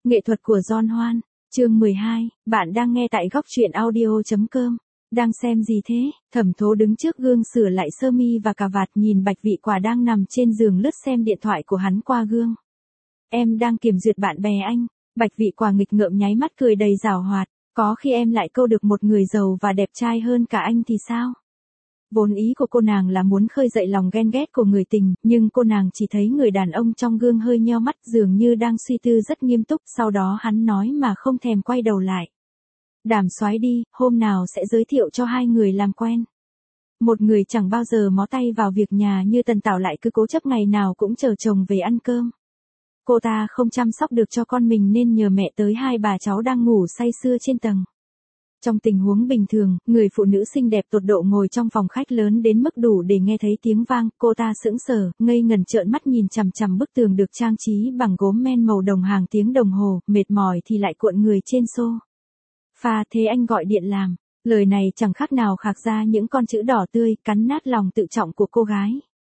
Nghệ thuật của John Hoan, chương 12, bạn đang nghe tại góc truyện audio.com. Đang xem gì thế? Thẩm Thố đứng trước gương sửa lại sơ mi và cà vạt, nhìn Bạch Vị Quả đang nằm trên giường lướt xem điện thoại của hắn qua gương. Em đang kiểm duyệt bạn bè anh. Bạch Vị Quả nghịch ngợm nháy mắt cười đầy giảo hoạt. Có khi em lại câu được một người giàu và đẹp trai hơn cả anh thì sao? Vốn ý của cô nàng là muốn khơi dậy lòng ghen ghét của người tình, nhưng cô nàng chỉ thấy người đàn ông trong gương hơi nheo mắt, dường như đang suy tư rất nghiêm túc. Sau đó hắn nói mà không thèm quay đầu lại. Đàm soái đi, hôm nào sẽ giới thiệu cho hai người làm quen. Một người chẳng bao giờ mó tay vào việc nhà như Tần Tảo lại cứ cố chấp ngày nào cũng chờ chồng về ăn cơm. Cô ta không chăm sóc được cho con mình nên nhờ mẹ tới hai bà cháu đang ngủ say sưa trên tầng. Trong tình huống bình thường, người phụ nữ xinh đẹp tột độ ngồi trong phòng khách lớn đến mức đủ để nghe thấy tiếng vang, cô ta sững sờ, ngây ngần trợn mắt nhìn chằm chằm bức tường được trang trí bằng gốm men màu đồng hàng tiếng đồng hồ, mệt mỏi thì lại cuộn người trên xô. Pha thế anh gọi điện làm, lời này chẳng khác nào khạc ra những con chữ đỏ tươi, cắn nát lòng tự trọng của cô gái.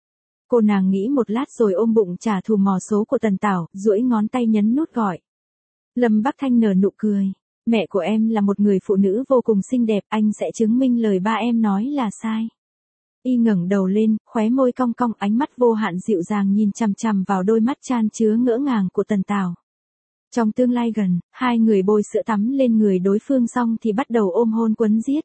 Cô nàng nghĩ một lát rồi ôm bụng trả thù mò số của Tần Tảo, duỗi ngón tay nhấn nút gọi. Lâm Bắc Thanh nở nụ cười. Mẹ của em là một người phụ nữ vô cùng xinh đẹp, anh sẽ chứng minh lời ba em nói là sai. Y ngẩng đầu lên, khóe môi cong cong, ánh mắt vô hạn dịu dàng nhìn chằm chằm vào đôi mắt chan chứa ngỡ ngàng của Tần Tảo. Trong tương lai gần, hai người bôi sữa tắm lên người đối phương xong thì bắt đầu ôm hôn quấn giết.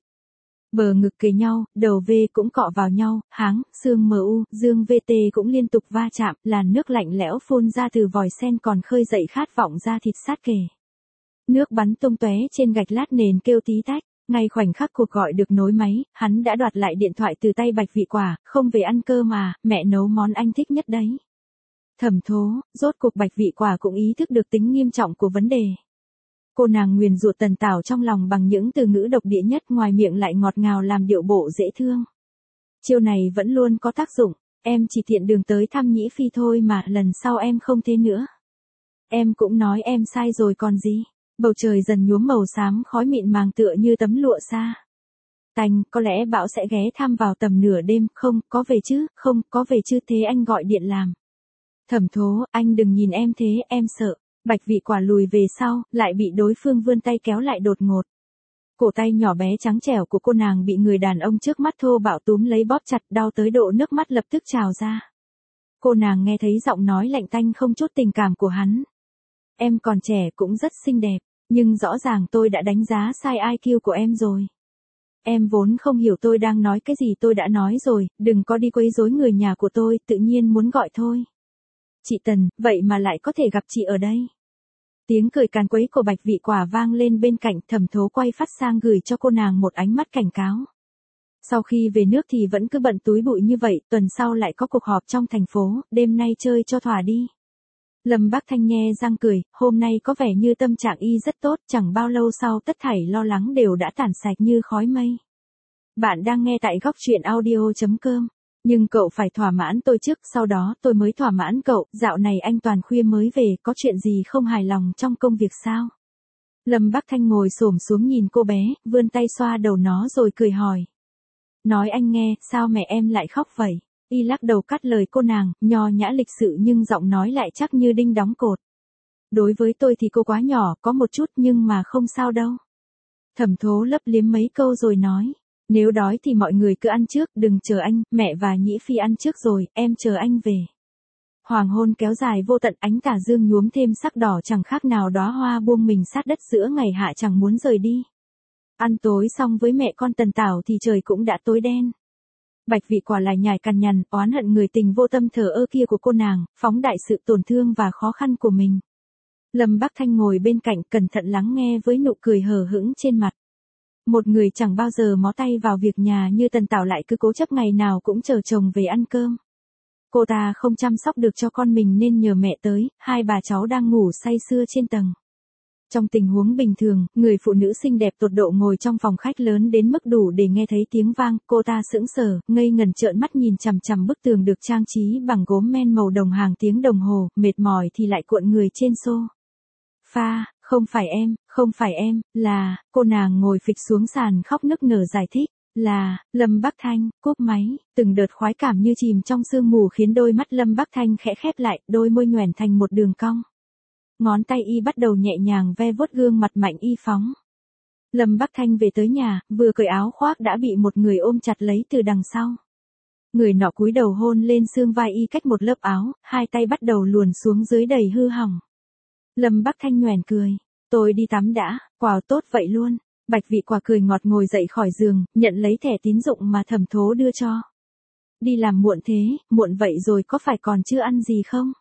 Bờ ngực kề nhau, đầu V cũng cọ vào nhau, háng, xương MU, dương VT cũng liên tục va chạm, làn nước lạnh lẽo phun ra từ vòi sen còn khơi dậy khát vọng da thịt sát kề. Nước bắn tung tóe trên gạch lát nền kêu tí tách. Ngay khoảnh khắc cuộc gọi được nối máy, hắn đã đoạt lại điện thoại từ tay Bạch Vị Quả. Không về ăn cơm mà, mẹ nấu món anh thích nhất đấy. Thẩm Thố, rốt cuộc Bạch Vị Quả cũng ý thức được tính nghiêm trọng của vấn đề. Cô nàng nguyền rủa Tần Tảo trong lòng bằng những từ ngữ độc địa nhất, ngoài miệng lại ngọt ngào làm điệu bộ dễ thương. Chiêu này vẫn luôn có tác dụng, em chỉ tiện đường tới thăm Nhĩ Phi thôi mà, lần sau em không thế nữa. Em cũng nói em sai rồi còn gì. Bầu trời dần nhuốm màu xám, khói mịn màng tựa như tấm lụa xa. Tành, có lẽ bão sẽ ghé thăm vào tầm nửa đêm, không, có về chứ, không, có về chứ, thế anh gọi điện làm. Thẩm Thố, anh đừng nhìn em thế, em sợ. Bạch Vị Quả lùi về sau, lại bị đối phương vươn tay kéo lại đột ngột. Cổ tay nhỏ bé trắng trẻo của cô nàng bị người đàn ông trước mắt thô bạo túm lấy bóp chặt, đau tới độ nước mắt lập tức trào ra. Cô nàng nghe thấy giọng nói lạnh tanh không chút tình cảm của hắn. Em còn trẻ cũng rất xinh đẹp. Nhưng rõ ràng tôi đã đánh giá sai IQ của em rồi. Em vốn không hiểu tôi đang nói cái gì, tôi đã nói rồi, đừng có đi quấy rối người nhà của tôi, tự nhiên muốn gọi thôi. Chị Tần, vậy mà lại có thể gặp chị ở đây. Tiếng cười càn quấy của Bạch Vị Quả vang lên bên cạnh. Thẩm Thố quay phát sang gửi cho cô nàng một ánh mắt cảnh cáo. Sau khi về nước thì vẫn cứ bận túi bụi như vậy, tuần sau lại có cuộc họp trong thành phố, đêm nay chơi cho thỏa đi. Lâm Bắc Thanh nhe răng cười, hôm nay có vẻ như tâm trạng y rất tốt, chẳng bao lâu sau tất thảy lo lắng đều đã tản sạch như khói mây. Bạn đang nghe tại góc truyện audio.com. Nhưng cậu phải thỏa mãn tôi trước, sau đó tôi mới thỏa mãn cậu. Dạo này anh toàn khuya mới về, có chuyện gì không hài lòng trong công việc sao? Lâm Bắc Thanh ngồi xổm xuống nhìn cô bé, vươn tay xoa đầu nó rồi cười hỏi. Nói anh nghe, sao mẹ em lại khóc vậy? Y lắc đầu cắt lời cô nàng, nho nhã lịch sự nhưng giọng nói lại chắc như đinh đóng cột. Đối với tôi thì cô quá nhỏ, có một chút nhưng mà không sao đâu. Thẩm Thố lấp liếm mấy câu rồi nói. Nếu đói thì mọi người cứ ăn trước, đừng chờ anh, mẹ và Nhĩ Phi ăn trước rồi, em chờ anh về. Hoàng hôn kéo dài vô tận, ánh tà dương nhuốm thêm sắc đỏ chẳng khác nào đóa hoa buông mình sát đất giữa ngày hạ chẳng muốn rời đi. Ăn tối xong với mẹ con Tần Tảo thì trời cũng đã tối đen. Bạch Vị Quả lại nhải cằn nhằn, oán hận người tình vô tâm thờ ơ kia của cô nàng, phóng đại sự tổn thương và khó khăn của mình. Lâm Bắc Thanh ngồi bên cạnh cẩn thận lắng nghe với nụ cười hờ hững trên mặt. Một người chẳng bao giờ mó tay vào việc nhà như Tần Tảo lại cứ cố chấp ngày nào cũng chờ chồng về ăn cơm. Cô ta không chăm sóc được cho con mình nên nhờ mẹ tới, hai bà cháu đang ngủ say sưa trên tầng. Trong tình huống bình thường, người phụ nữ xinh đẹp tột độ ngồi trong phòng khách lớn đến mức đủ để nghe thấy tiếng vang, cô ta sững sờ, ngây ngần trợn mắt nhìn chằm chằm bức tường được trang trí bằng gốm men màu đồng hàng tiếng đồng hồ, mệt mỏi thì lại cuộn người trên xô. Pha, không phải em, là, cô nàng ngồi phịch xuống sàn khóc nức nở giải thích, là, Lâm Bắc Thanh, cúp máy, từng đợt khoái cảm như chìm trong sương mù khiến đôi mắt Lâm Bắc Thanh khẽ khép lại, đôi môi nhoẻn thành một đường cong. Ngón tay y bắt đầu nhẹ nhàng ve vuốt gương mặt Mạnh Y Phóng. Lâm Bắc Thanh về tới nhà, vừa cởi áo khoác đã bị một người ôm chặt lấy từ đằng sau. Người nọ cúi đầu hôn lên xương vai y cách một lớp áo, hai tay bắt đầu luồn xuống dưới đầy hư hỏng. Lâm Bắc Thanh nhoẻn cười. Tôi đi tắm đã, wow tốt vậy luôn. Bạch Vị Quả cười ngọt ngồi dậy khỏi giường, nhận lấy thẻ tín dụng mà Thẩm Thố đưa cho. Đi làm muộn thế, muộn vậy rồi có phải còn chưa ăn gì không?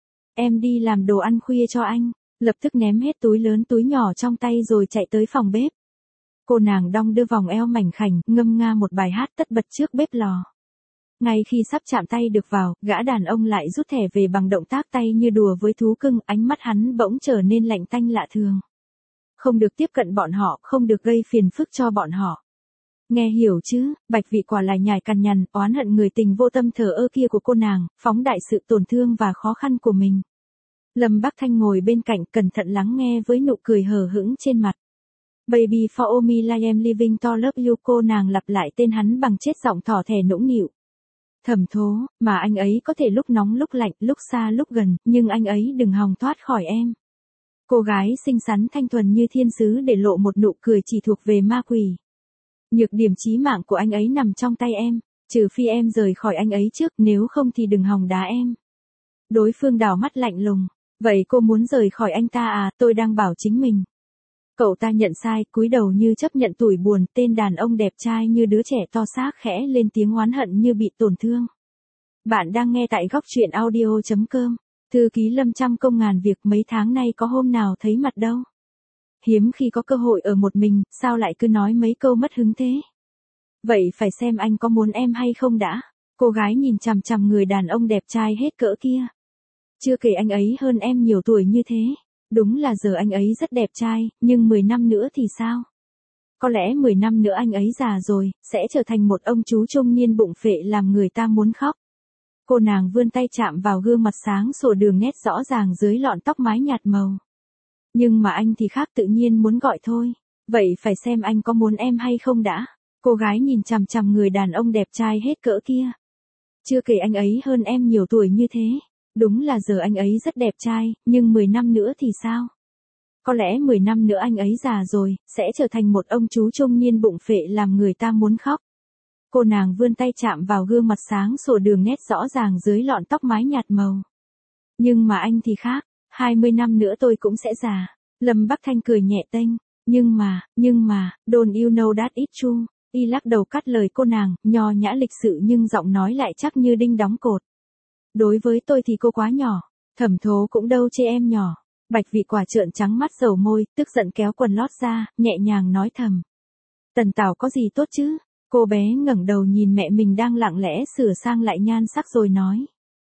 Em đi làm đồ ăn khuya cho anh. Lập tức ném hết túi lớn túi nhỏ trong tay rồi chạy tới phòng bếp. Cô nàng đong đưa vòng eo mảnh khảnh, ngâm nga một bài hát tất bật trước bếp lò. Ngay khi sắp chạm tay được vào, gã đàn ông lại rút thẻ về bằng động tác tay như đùa với thú cưng, ánh mắt hắn bỗng trở nên lạnh tanh lạ thường. Không được tiếp cận bọn họ, không được gây phiền phức cho bọn họ. Nghe hiểu chứ, Bạch Vị Quả lại nhải cằn nhằn, oán hận người tình vô tâm thờ ơ kia của cô nàng, phóng đại sự tổn thương và khó khăn của mình. Lâm Bắc Thanh ngồi bên cạnh cẩn thận lắng nghe với nụ cười hờ hững trên mặt. Baby for me I am living to love you, cô nàng lặp lại tên hắn bằng chết giọng thỏ thẻ nũng nịu. Thẩm Thố, mà anh ấy có thể lúc nóng lúc lạnh, lúc xa lúc gần, nhưng anh ấy đừng hòng thoát khỏi em. Cô gái xinh xắn thanh thuần như thiên sứ để lộ một nụ cười chỉ thuộc về ma quỷ. Nhược điểm chí mạng của anh ấy nằm trong tay em, trừ phi em rời khỏi anh ấy trước, nếu không thì đừng hòng đá em. Đối phương đảo mắt lạnh lùng. Vậy cô muốn rời khỏi anh ta à, tôi đang bảo chính mình. Cậu ta nhận sai, cúi đầu như chấp nhận tủi buồn, tên đàn ông đẹp trai như đứa trẻ to xác khẽ lên tiếng oán hận như bị tổn thương. Bạn đang nghe tại góc truyện audio.com. Thư ký Lâm trăm công ngàn việc, mấy tháng nay có hôm nào thấy mặt đâu. Hiếm khi có cơ hội ở một mình, sao lại cứ nói mấy câu mất hứng thế? Vậy phải xem anh có muốn em hay không đã. Cô gái nhìn chằm chằm người đàn ông đẹp trai hết cỡ kia. Chưa kể anh ấy hơn em nhiều tuổi như thế. Đúng là giờ anh ấy rất đẹp trai, nhưng 10 năm nữa thì sao? Có lẽ 10 năm nữa anh ấy già rồi, sẽ trở thành một ông chú trung niên bụng phệ làm người ta muốn khóc. Cô nàng vươn tay chạm vào gương mặt sáng sủa đường nét rõ ràng dưới lọn tóc mái nhạt màu. Nhưng mà anh thì khác, tự nhiên muốn gọi thôi. Vậy phải xem anh có muốn em hay không đã. Cô gái nhìn chằm chằm người đàn ông đẹp trai hết cỡ kia. Chưa kể anh ấy hơn em nhiều tuổi như thế. Đúng là giờ anh ấy rất đẹp trai, nhưng 10 năm nữa thì sao? Có lẽ 10 năm nữa anh ấy già rồi, sẽ trở thành một ông chú trung niên bụng phệ làm người ta muốn khóc. Cô nàng vươn tay chạm vào gương mặt sáng sủa đường nét rõ ràng dưới lọn tóc mái nhạt màu. Nhưng mà anh thì khác, 20 năm nữa tôi cũng sẽ già. Lâm Bắc Thanh cười nhẹ tênh. Nhưng mà, don't you know that it's true. Y lắc đầu cắt lời cô nàng, nho nhã lịch sự nhưng giọng nói lại chắc như đinh đóng cột. Đối với tôi thì cô quá nhỏ. Thẩm Thố cũng đâu chê em nhỏ. Bạch Vị Quả trợn trắng mắt dầu môi, tức giận kéo quần lót ra, nhẹ nhàng nói thầm. Tần Tảo có gì tốt chứ? Cô bé ngẩng đầu nhìn mẹ mình đang lặng lẽ sửa sang lại nhan sắc rồi nói.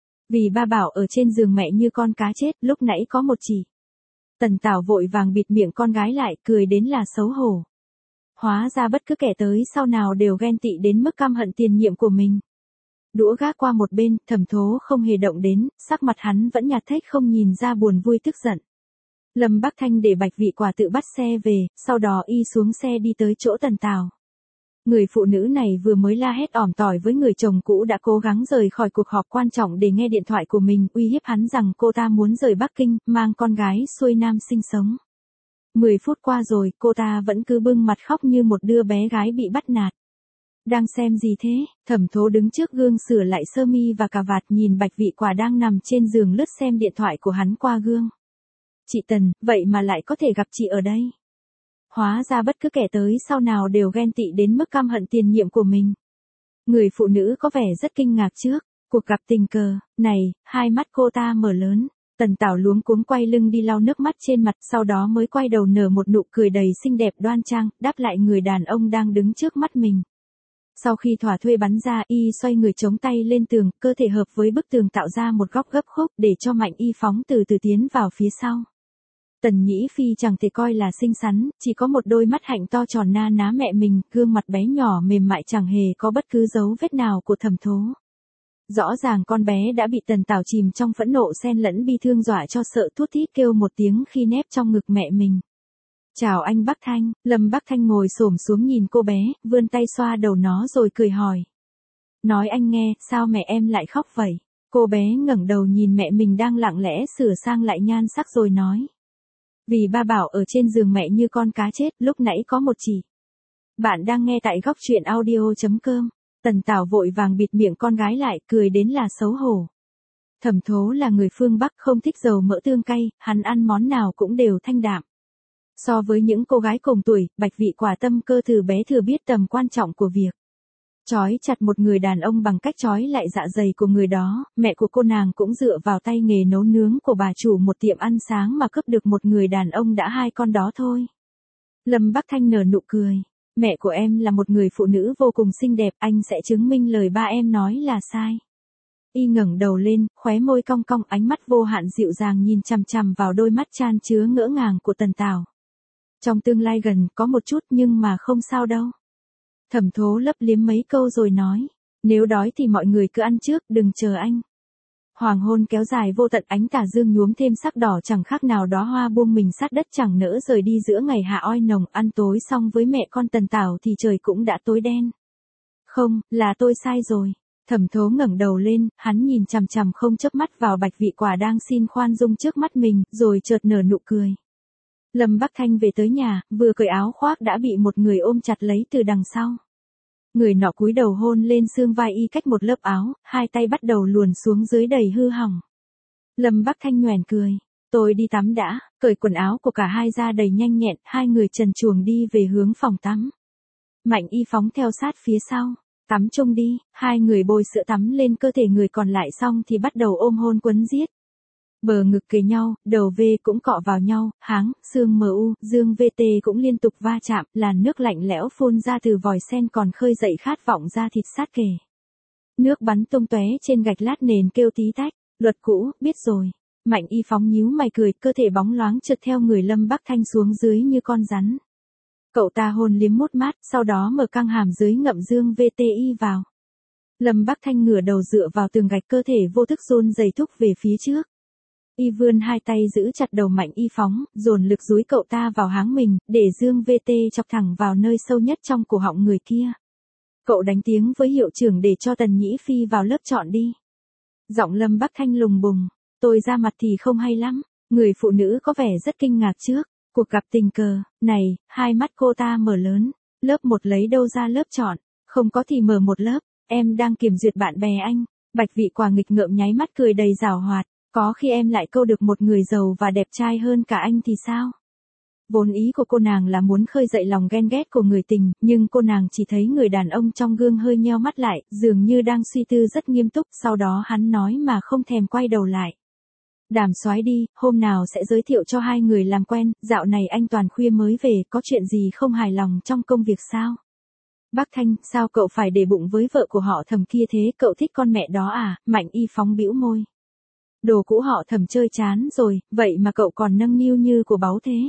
Vì ba bảo ở trên giường mẹ như con cá chết, lúc nãy có một chỉ. Tần Tảo vội vàng bịt miệng con gái lại, cười đến là xấu hổ. Hóa ra bất cứ kẻ tới sau nào đều ghen tị đến mức căm hận tiền nhiệm của mình. Đũa gác qua một bên, Thẩm Thố không hề động đến, sắc mặt hắn vẫn nhạt thếch không nhìn ra buồn vui tức giận. Lâm Bắc Thanh để Bạch Vị Quả tự bắt xe về, sau đó y xuống xe đi tới chỗ Tần Tảo. Người phụ nữ này vừa mới la hét ỏm tỏi với người chồng cũ đã cố gắng rời khỏi cuộc họp quan trọng để nghe điện thoại của mình, uy hiếp hắn rằng cô ta muốn rời Bắc Kinh, mang con gái xuôi Nam sinh sống. 10 phút qua rồi, cô ta vẫn cứ bưng mặt khóc như một đứa bé gái bị bắt nạt. Đang xem gì thế? Thẩm Thố đứng trước gương sửa lại sơ mi và cà vạt, nhìn Bạch Vị Quả đang nằm trên giường lướt xem điện thoại của hắn qua gương. Chị Tần, vậy mà lại có thể gặp chị ở đây. Hóa ra bất cứ kẻ tới sau nào đều ghen tị đến mức căm hận tiền nhiệm của mình. Người phụ nữ có vẻ rất kinh ngạc trước cuộc gặp tình cờ này, hai mắt cô ta mở lớn. Tần Tảo luống cuống quay lưng đi lau nước mắt trên mặt, sau đó mới quay đầu nở một nụ cười đầy xinh đẹp đoan trang, đáp lại người đàn ông đang đứng trước mắt mình. Sau khi thỏa thuê bắn ra, y xoay người chống tay lên tường, cơ thể hợp với bức tường tạo ra một góc gấp khúc để cho Mạnh Y Phóng từ từ tiến vào phía sau. Tần Nhĩ Phi chẳng thể coi là xinh xắn, chỉ có một đôi mắt hạnh to tròn na ná mẹ mình, gương mặt bé nhỏ mềm mại chẳng hề có bất cứ dấu vết nào của Thẩm Thố. Rõ ràng con bé đã bị Tần Tảo chìm trong phẫn nộ xen lẫn bi thương dọa cho sợ thút thít kêu một tiếng khi nép trong ngực mẹ mình. Chào anh Bắc Thanh. Lâm Bắc Thanh ngồi xổm xuống nhìn cô bé, vươn tay xoa đầu nó rồi cười hỏi. Nói anh nghe, sao mẹ em lại khóc vậy? Cô bé ngẩng đầu nhìn mẹ mình đang lặng lẽ sửa sang lại nhan sắc rồi nói. Vì ba bảo ở trên giường mẹ như con cá chết, lúc nãy có một chỉ. Bạn đang nghe tại góc truyện audio.com. Tần Tảo vội vàng bịt miệng con gái lại, cười đến là xấu hổ. Thẩm Thố là người phương Bắc không thích dầu mỡ tương cay, hắn ăn món nào cũng đều thanh đạm. So với những cô gái cùng tuổi, Bạch Vị Quả tâm cơ từ bé thừa biết tầm quan trọng của việc trói chặt một người đàn ông bằng cách trói lại dạ dày của người đó. Mẹ của cô nàng cũng dựa vào tay nghề nấu nướng của bà chủ một tiệm ăn sáng mà cướp được một người đàn ông đã 2 con đó thôi. Lâm Bắc Thanh nở nụ cười. Mẹ của em là một người phụ nữ vô cùng xinh đẹp, anh sẽ chứng minh lời ba em nói là sai. Y ngẩng đầu lên, khóe môi cong cong, ánh mắt vô hạn dịu dàng nhìn chằm chằm vào đôi mắt chan chứa ngỡ ngàng của Tần Tảo. Trong tương lai gần, có một chút nhưng mà không sao đâu. Thẩm Thố lấp liếm mấy câu rồi nói, nếu đói thì mọi người cứ ăn trước, đừng chờ anh. Hoàng hôn kéo dài vô tận, ánh tà dương nhuốm thêm sắc đỏ chẳng khác nào đóa hoa buông mình sát đất chẳng nỡ rời đi giữa ngày hạ oi nồng. Ăn tối xong với mẹ con Tần Tảo thì trời cũng đã tối đen. Không, là tôi sai rồi. Thẩm Thố ngẩng đầu lên, hắn nhìn chằm chằm không chớp mắt vào Bạch Vị Quả đang xin khoan dung trước mắt mình, rồi chợt nở nụ cười. Lâm Bắc Thanh về tới nhà, vừa cởi áo khoác đã bị một người ôm chặt lấy từ đằng sau. Người nọ cúi đầu hôn lên xương vai y cách một lớp áo, hai tay bắt đầu luồn xuống dưới đầy hư hỏng. Lâm Bắc Thanh nhoẻn cười, tôi đi tắm đã. Cởi quần áo của cả hai ra đầy nhanh nhẹn, hai người trần truồng đi về hướng phòng tắm. Mạnh Y phóng theo sát phía sau. Tắm chung đi. Hai người bôi sữa tắm lên cơ thể người còn lại xong thì bắt đầu ôm hôn quấn giết. Bờ ngực kề nhau, đầu V cũng cọ vào nhau, háng, xương MU, dương VT cũng liên tục va chạm, làn nước lạnh lẽo phun ra từ vòi sen còn khơi dậy khát vọng da thịt sát kề. Nước bắn tung tóe trên gạch lát nền kêu tí tách. Luật cũ, biết rồi. Mạnh Y phóng nhíu mày cười, cơ thể bóng loáng trượt theo người Lâm Bắc Thanh xuống dưới như con rắn. Cậu ta hôn liếm mút mát, sau đó mở căng hàm dưới ngậm dương VTI vào. Lâm Bắc Thanh ngửa đầu dựa vào tường gạch, cơ thể vô thức run rẩy thúc về phía trước. Y vươn hai tay giữ chặt đầu Mạnh Y phóng, dồn lực dúi cậu ta vào háng mình, để dương VT chọc thẳng vào nơi sâu nhất trong cổ họng người kia. Cậu đánh tiếng với hiệu trưởng để cho Tần Nhĩ Phi vào lớp chọn đi. Giọng Lâm Bắc Thanh lùng bùng, tôi ra mặt thì không hay lắm. Người phụ nữ có vẻ rất kinh ngạc trước cuộc gặp tình cờ này, hai mắt cô ta mở lớn. Lớp 1 lấy đâu ra lớp chọn, không có thì mở một lớp, em đang kiểm duyệt bạn bè anh. Bạch Vị Quả nghịch ngợm nháy mắt cười đầy giảo hoạt, có khi em lại câu được một người giàu và đẹp trai hơn cả anh thì sao? Vốn ý của cô nàng là muốn khơi dậy lòng ghen ghét của người tình, nhưng cô nàng chỉ thấy người đàn ông trong gương hơi nheo mắt lại, dường như đang suy tư rất nghiêm túc, sau đó hắn nói mà không thèm quay đầu lại. Đàm soái đi, hôm nào sẽ giới thiệu cho hai người làm quen, dạo này anh toàn khuya mới về, có chuyện gì không hài lòng trong công việc sao? Bắc Thanh, sao cậu phải để bụng với vợ của họ Thẩm kia thế, cậu thích con mẹ đó à? Mạnh Y phóng bĩu môi. Đồ cũ họ Thẩm chơi chán rồi, vậy mà cậu còn nâng niu như của báu thế.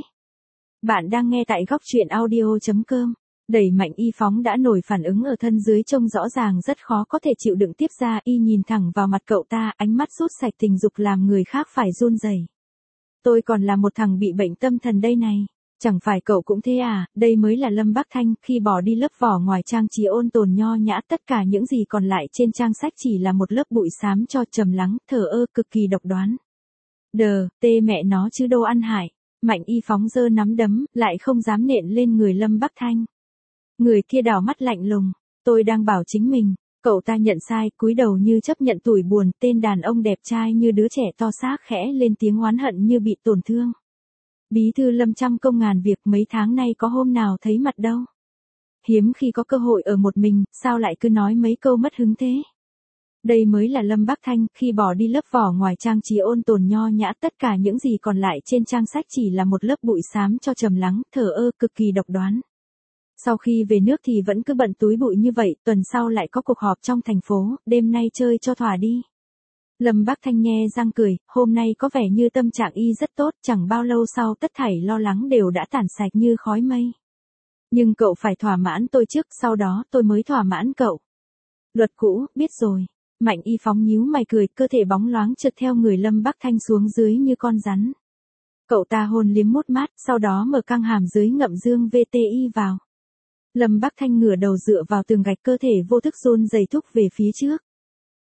Bạn đang nghe tại góc truyện audio.com. Đẩy Mạnh Y phóng đã nổi phản ứng ở thân dưới trông rõ ràng rất khó có thể chịu đựng tiếp ra. Y nhìn thẳng vào mặt cậu ta, ánh mắt sút sạch tình dục làm người khác phải run rẩy. Tôi còn là một thằng bị bệnh tâm thần đây này. Chẳng phải cậu cũng thế à? Đây mới là Lâm Bắc Thanh, khi bỏ đi lớp vỏ ngoài trang trí ôn tồn nho nhã, tất cả những gì còn lại trên trang sách chỉ là một lớp bụi xám cho trầm lắng, thờ ơ, cực kỳ độc đoán. Tê mẹ nó chứ đâu ăn hại. Mạnh Y phóng giơ nắm đấm, lại không dám nện lên người Lâm Bắc Thanh. Người kia đảo mắt lạnh lùng, tôi đang bảo chính mình. Cậu ta nhận sai, cúi đầu như chấp nhận tủi buồn, tên đàn ông đẹp trai như đứa trẻ to xác khẽ lên tiếng oán hận như bị tổn thương. Bí thư Lâm trăm công ngàn việc, mấy tháng nay có hôm nào thấy mặt đâu. Hiếm khi có cơ hội ở một mình, sao lại cứ nói mấy câu mất hứng thế. Đây mới là Lâm Bắc Thanh, khi bỏ đi lớp vỏ ngoài trang trí ôn tồn nho nhã, tất cả những gì còn lại trên trang sách chỉ là một lớp bụi xám cho trầm lắng, thờ ơ, cực kỳ độc đoán. Sau khi về nước thì vẫn cứ bận túi bụi như vậy, tuần sau lại có cuộc họp trong thành phố, đêm nay chơi cho thỏa đi. Lâm Bắc Thanh nghe răng cười, hôm nay có vẻ như tâm trạng y rất tốt, chẳng bao lâu sau tất thảy lo lắng đều đã tản sạch như khói mây. Nhưng cậu phải thỏa mãn tôi trước, sau đó tôi mới thỏa mãn cậu. Luật cũ, biết rồi. Mạnh Y phóng nhíu mày cười, cơ thể bóng loáng trượt theo người Lâm Bắc Thanh xuống dưới như con rắn. Cậu ta hôn liếm mút mát, sau đó mở căng hàm dưới ngậm dương VTI vào. Lâm Bắc Thanh ngửa đầu dựa vào tường gạch, cơ thể vô thức run rẩy thúc về phía trước.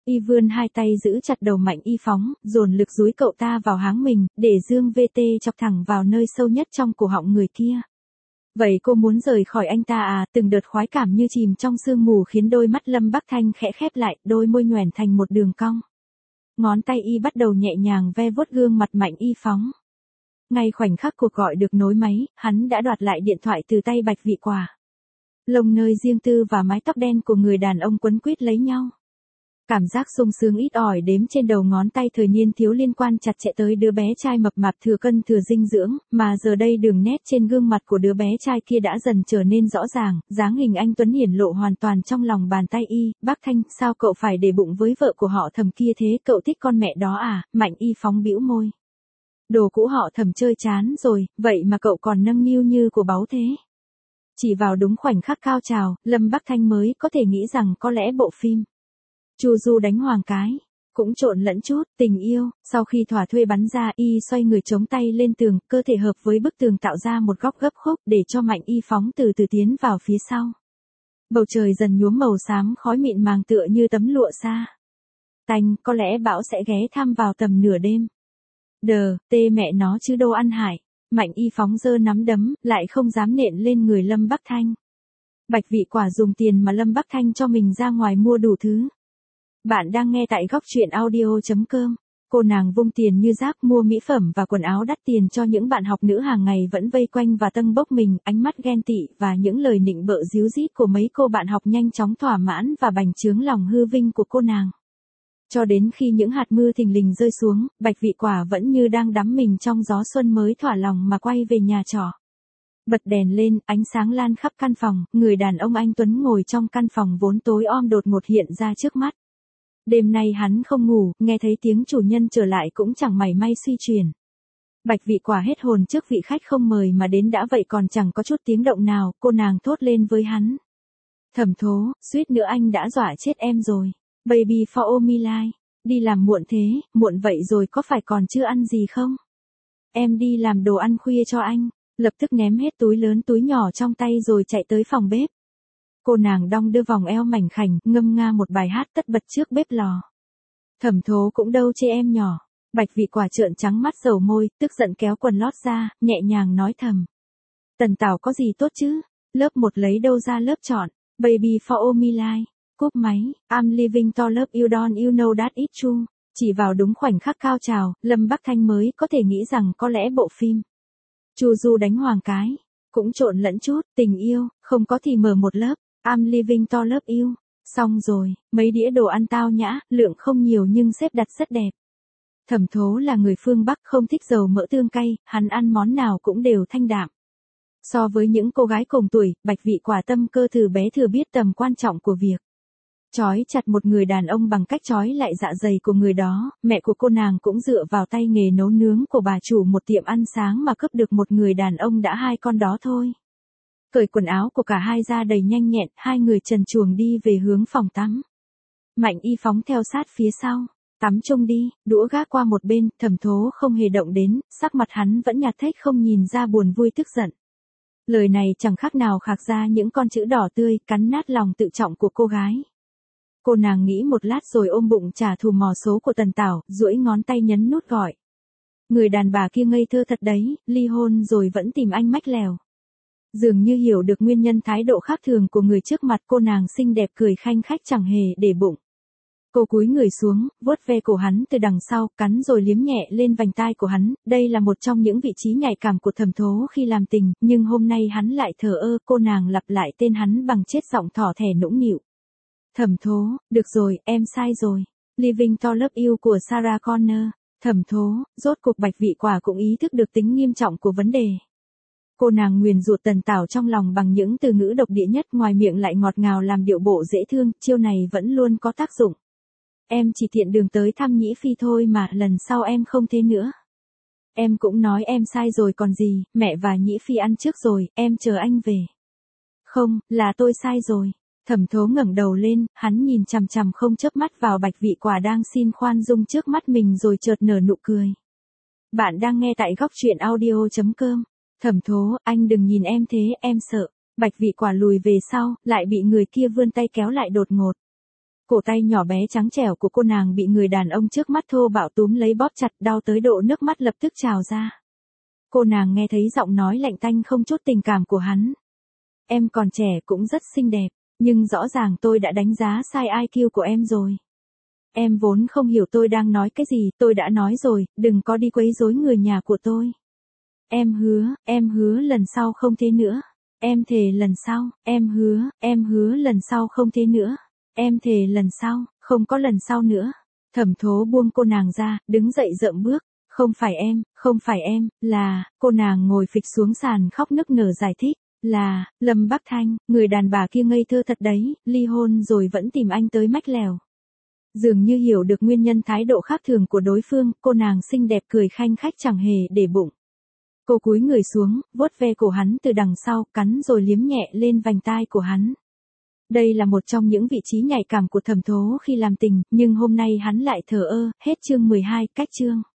Y vươn hai tay giữ chặt đầu Mạnh Y Phóng, dồn lực dúi cậu ta vào háng mình, để dương VT chọc thẳng vào nơi sâu nhất trong cổ họng người kia. Vậy cô muốn rời khỏi anh ta à? Từng đợt khoái cảm như chìm trong sương mù khiến đôi mắt Lâm Bắc Thanh khẽ khép lại, đôi môi nhoẻn thành một đường cong. Ngón tay Y bắt đầu nhẹ nhàng ve vuốt gương mặt Mạnh Y Phóng. Ngay khoảnh khắc cuộc gọi được nối máy, hắn đã đoạt lại điện thoại từ tay Bạch Vị Quả. Lông nơi riêng tư và mái tóc đen của người đàn ông quấn quýt lấy nhau. Cảm giác sung sướng ít ỏi đếm trên đầu ngón tay thời niên thiếu liên quan chặt chẽ tới đứa bé trai mập mạp thừa cân thừa dinh dưỡng, mà giờ đây đường nét trên gương mặt của đứa bé trai kia đã dần trở nên rõ ràng, dáng hình anh tuấn hiển lộ hoàn toàn trong lòng bàn tay Y. Bác Thanh, sao cậu phải để bụng với vợ của họ Thẩm kia thế, cậu thích con mẹ đó à? Mạnh Y Phóng bĩu môi. Đồ cũ họ Thẩm chơi chán rồi, vậy mà cậu còn nâng niu như của báu thế. Chỉ vào đúng khoảnh khắc cao trào, Lâm Bắc Thanh mới có thể nghĩ rằng có lẽ bộ phim Chu Du đánh hoàng cái cũng trộn lẫn chút tình yêu. Sau khi thỏa thuê bắn ra, Y xoay người chống tay lên tường, cơ thể hợp với bức tường tạo ra một góc gấp khúc để cho Mạnh Y Phóng từ từ tiến vào phía sau. Bầu trời dần nhuốm màu xám khói mịn màng tựa như tấm lụa xa tanh, có lẽ bão sẽ ghé thăm vào tầm nửa đêm. Tê mẹ nó chứ đồ ăn hại. Mạnh Y Phóng giơ nắm đấm, lại không dám nện lên người Lâm Bắc Thanh. Bạch Vị Quả dùng tiền mà Lâm Bắc Thanh cho mình ra ngoài mua đủ thứ. Bạn đang nghe tại góc truyện audio.com. Cô nàng vung tiền như rác mua mỹ phẩm và quần áo đắt tiền cho những bạn học nữ hàng ngày vẫn vây quanh và tâng bốc mình, ánh mắt ghen tị và những lời nịnh bợ díu dít của mấy cô bạn học nhanh chóng thỏa mãn và bành trướng lòng hư vinh của cô nàng. Cho đến khi những hạt mưa thình lình rơi xuống, Bạch Vị Quả vẫn như đang đắm mình trong gió xuân mới thỏa lòng mà quay về nhà trọ. Bật đèn lên, ánh sáng lan khắp căn phòng, người đàn ông anh tuấn ngồi trong căn phòng vốn tối om đột ngột hiện ra trước mắt. Đêm nay hắn không ngủ, nghe thấy tiếng chủ nhân trở lại cũng chẳng mảy may suy chuyển. Bạch Vị Quả hết hồn trước vị khách không mời mà đến đã vậy còn chẳng có chút tiếng động nào, cô nàng thốt lên với hắn. Thẩm Thố, suýt nữa anh đã dọa chết em rồi. Baby for Omilai, đi làm muộn thế, muộn vậy rồi có phải còn chưa ăn gì không? Em đi làm đồ ăn khuya cho anh, lập tức ném hết túi lớn túi nhỏ trong tay rồi chạy tới phòng bếp. Cô nàng đong đưa vòng eo mảnh khảnh, ngâm nga một bài hát tất bật trước bếp lò. Thẩm Thố cũng đâu chê em nhỏ. Bạch Vị Quả trợn trắng mắt dầu môi, tức giận kéo quần lót ra, nhẹ nhàng nói thầm. Tần Tảo có gì tốt chứ? Lớp 1 lấy đâu ra lớp chọn, Baby for Omilai. Cúp máy, I'm living to love you don't you know that it's true. Chỉ vào đúng khoảnh khắc cao trào, Lâm Bắc Thanh mới có thể nghĩ rằng có lẽ bộ phim Chu Du đánh hoàng cái cũng trộn lẫn chút tình yêu, không có thì mở một lớp, I'm living to love you. Xong rồi, mấy đĩa đồ ăn tao nhã, lượng không nhiều nhưng xếp đặt rất đẹp. Thẩm Thố là người phương Bắc không thích dầu mỡ tương cay, hắn ăn món nào cũng đều thanh đạm. So với những cô gái cùng tuổi, Bạch Vị Quả tâm cơ từ bé thừa biết tầm quan trọng của việc trói chặt một người đàn ông bằng cách trói lại dạ dày của người đó. Mẹ của cô nàng cũng dựa vào tay nghề nấu nướng của bà chủ một tiệm ăn sáng mà cướp được một người đàn ông đã 2 con đó thôi. Cởi quần áo của cả hai ra đầy nhanh nhẹn, hai người trần truồng đi về hướng phòng tắm. Mạnh Y Phóng theo sát phía sau. Tắm chung đi, đũa gác qua một bên, Thẩm Thố không hề động đến, sắc mặt hắn vẫn nhạt thếch không nhìn ra buồn vui tức giận. Lời này chẳng khác nào khạc ra những con chữ đỏ tươi, cắn nát lòng tự trọng của cô gái. Cô nàng nghĩ một lát rồi ôm bụng trả thù mò số của Tần Tảo, duỗi ngón tay nhấn nút gọi. Người đàn bà kia ngây thơ thật đấy, ly hôn rồi vẫn tìm anh mách lèo. Dường như hiểu được nguyên nhân thái độ khác thường của người trước mặt, cô nàng xinh đẹp cười khanh khách chẳng hề để bụng. Cô cúi người xuống, vuốt ve cổ hắn từ đằng sau, cắn rồi liếm nhẹ lên vành tai của hắn. Đây là một trong những vị trí nhạy cảm của Thẩm Thố khi làm tình, nhưng hôm nay hắn lại thờ ơ. Cô nàng lặp lại tên hắn bằng chết giọng thỏ thẻ nũng nịu. Thẩm Thố, được rồi, em sai rồi. Living to love you của Sarah Connor. Thẩm Thố, rốt cuộc Bạch Vị Quả cũng ý thức được tính nghiêm trọng của vấn đề. Cô nàng nguyền rủa Tần Tảo trong lòng bằng những từ ngữ độc địa nhất, ngoài miệng lại ngọt ngào làm điệu bộ dễ thương, chiêu này vẫn luôn có tác dụng. Em chỉ tiện đường tới thăm Nhĩ Phi thôi mà, lần sau em không thế nữa. Em cũng nói em sai rồi còn gì, mẹ và Nhĩ Phi ăn trước rồi, em chờ anh về. Không, là tôi sai rồi. Thẩm Thố ngẩng đầu lên, hắn nhìn chằm chằm không chớp mắt vào Bạch Vị Quả đang xin khoan dung trước mắt mình rồi chợt nở nụ cười. Bạn đang nghe tại góc truyện audio.com. Thẩm Thố, anh đừng nhìn em thế, em sợ. Bạch Vị Quả lùi về sau, lại bị người kia vươn tay kéo lại đột ngột. Cổ tay nhỏ bé trắng trẻo của cô nàng bị người đàn ông trước mắt thô bạo túm lấy bóp chặt, đau tới độ nước mắt lập tức trào ra. Cô nàng nghe thấy giọng nói lạnh tanh không chút tình cảm của hắn. Em còn trẻ cũng rất xinh đẹp, nhưng rõ ràng tôi đã đánh giá sai IQ của em rồi. Em vốn không hiểu tôi đang nói cái gì, tôi đã nói rồi, đừng có đi quấy rối người nhà của tôi. Em hứa lần sau không thế nữa. Em thề lần sau, em hứa lần sau không thế nữa. Em thề lần sau, không có lần sau nữa. Thẩm Thố buông cô nàng ra, đứng dậy rợm bước. Không phải em, là, cô nàng ngồi phịch xuống sàn khóc nức nở giải thích. Là, Lâm Bắc Thanh, người đàn bà kia ngây thơ thật đấy, ly hôn rồi vẫn tìm anh tới mách lèo. Dường như hiểu được nguyên nhân thái độ khác thường của đối phương, cô nàng xinh đẹp cười khanh khách chẳng hề để bụng. Cô cúi người xuống, vuốt ve cổ hắn từ đằng sau, cắn rồi liếm nhẹ lên vành tai của hắn. Đây là một trong những vị trí nhạy cảm của Thẩm Thố khi làm tình, nhưng hôm nay hắn lại thờ ơ. Hết chương 12, cách chương.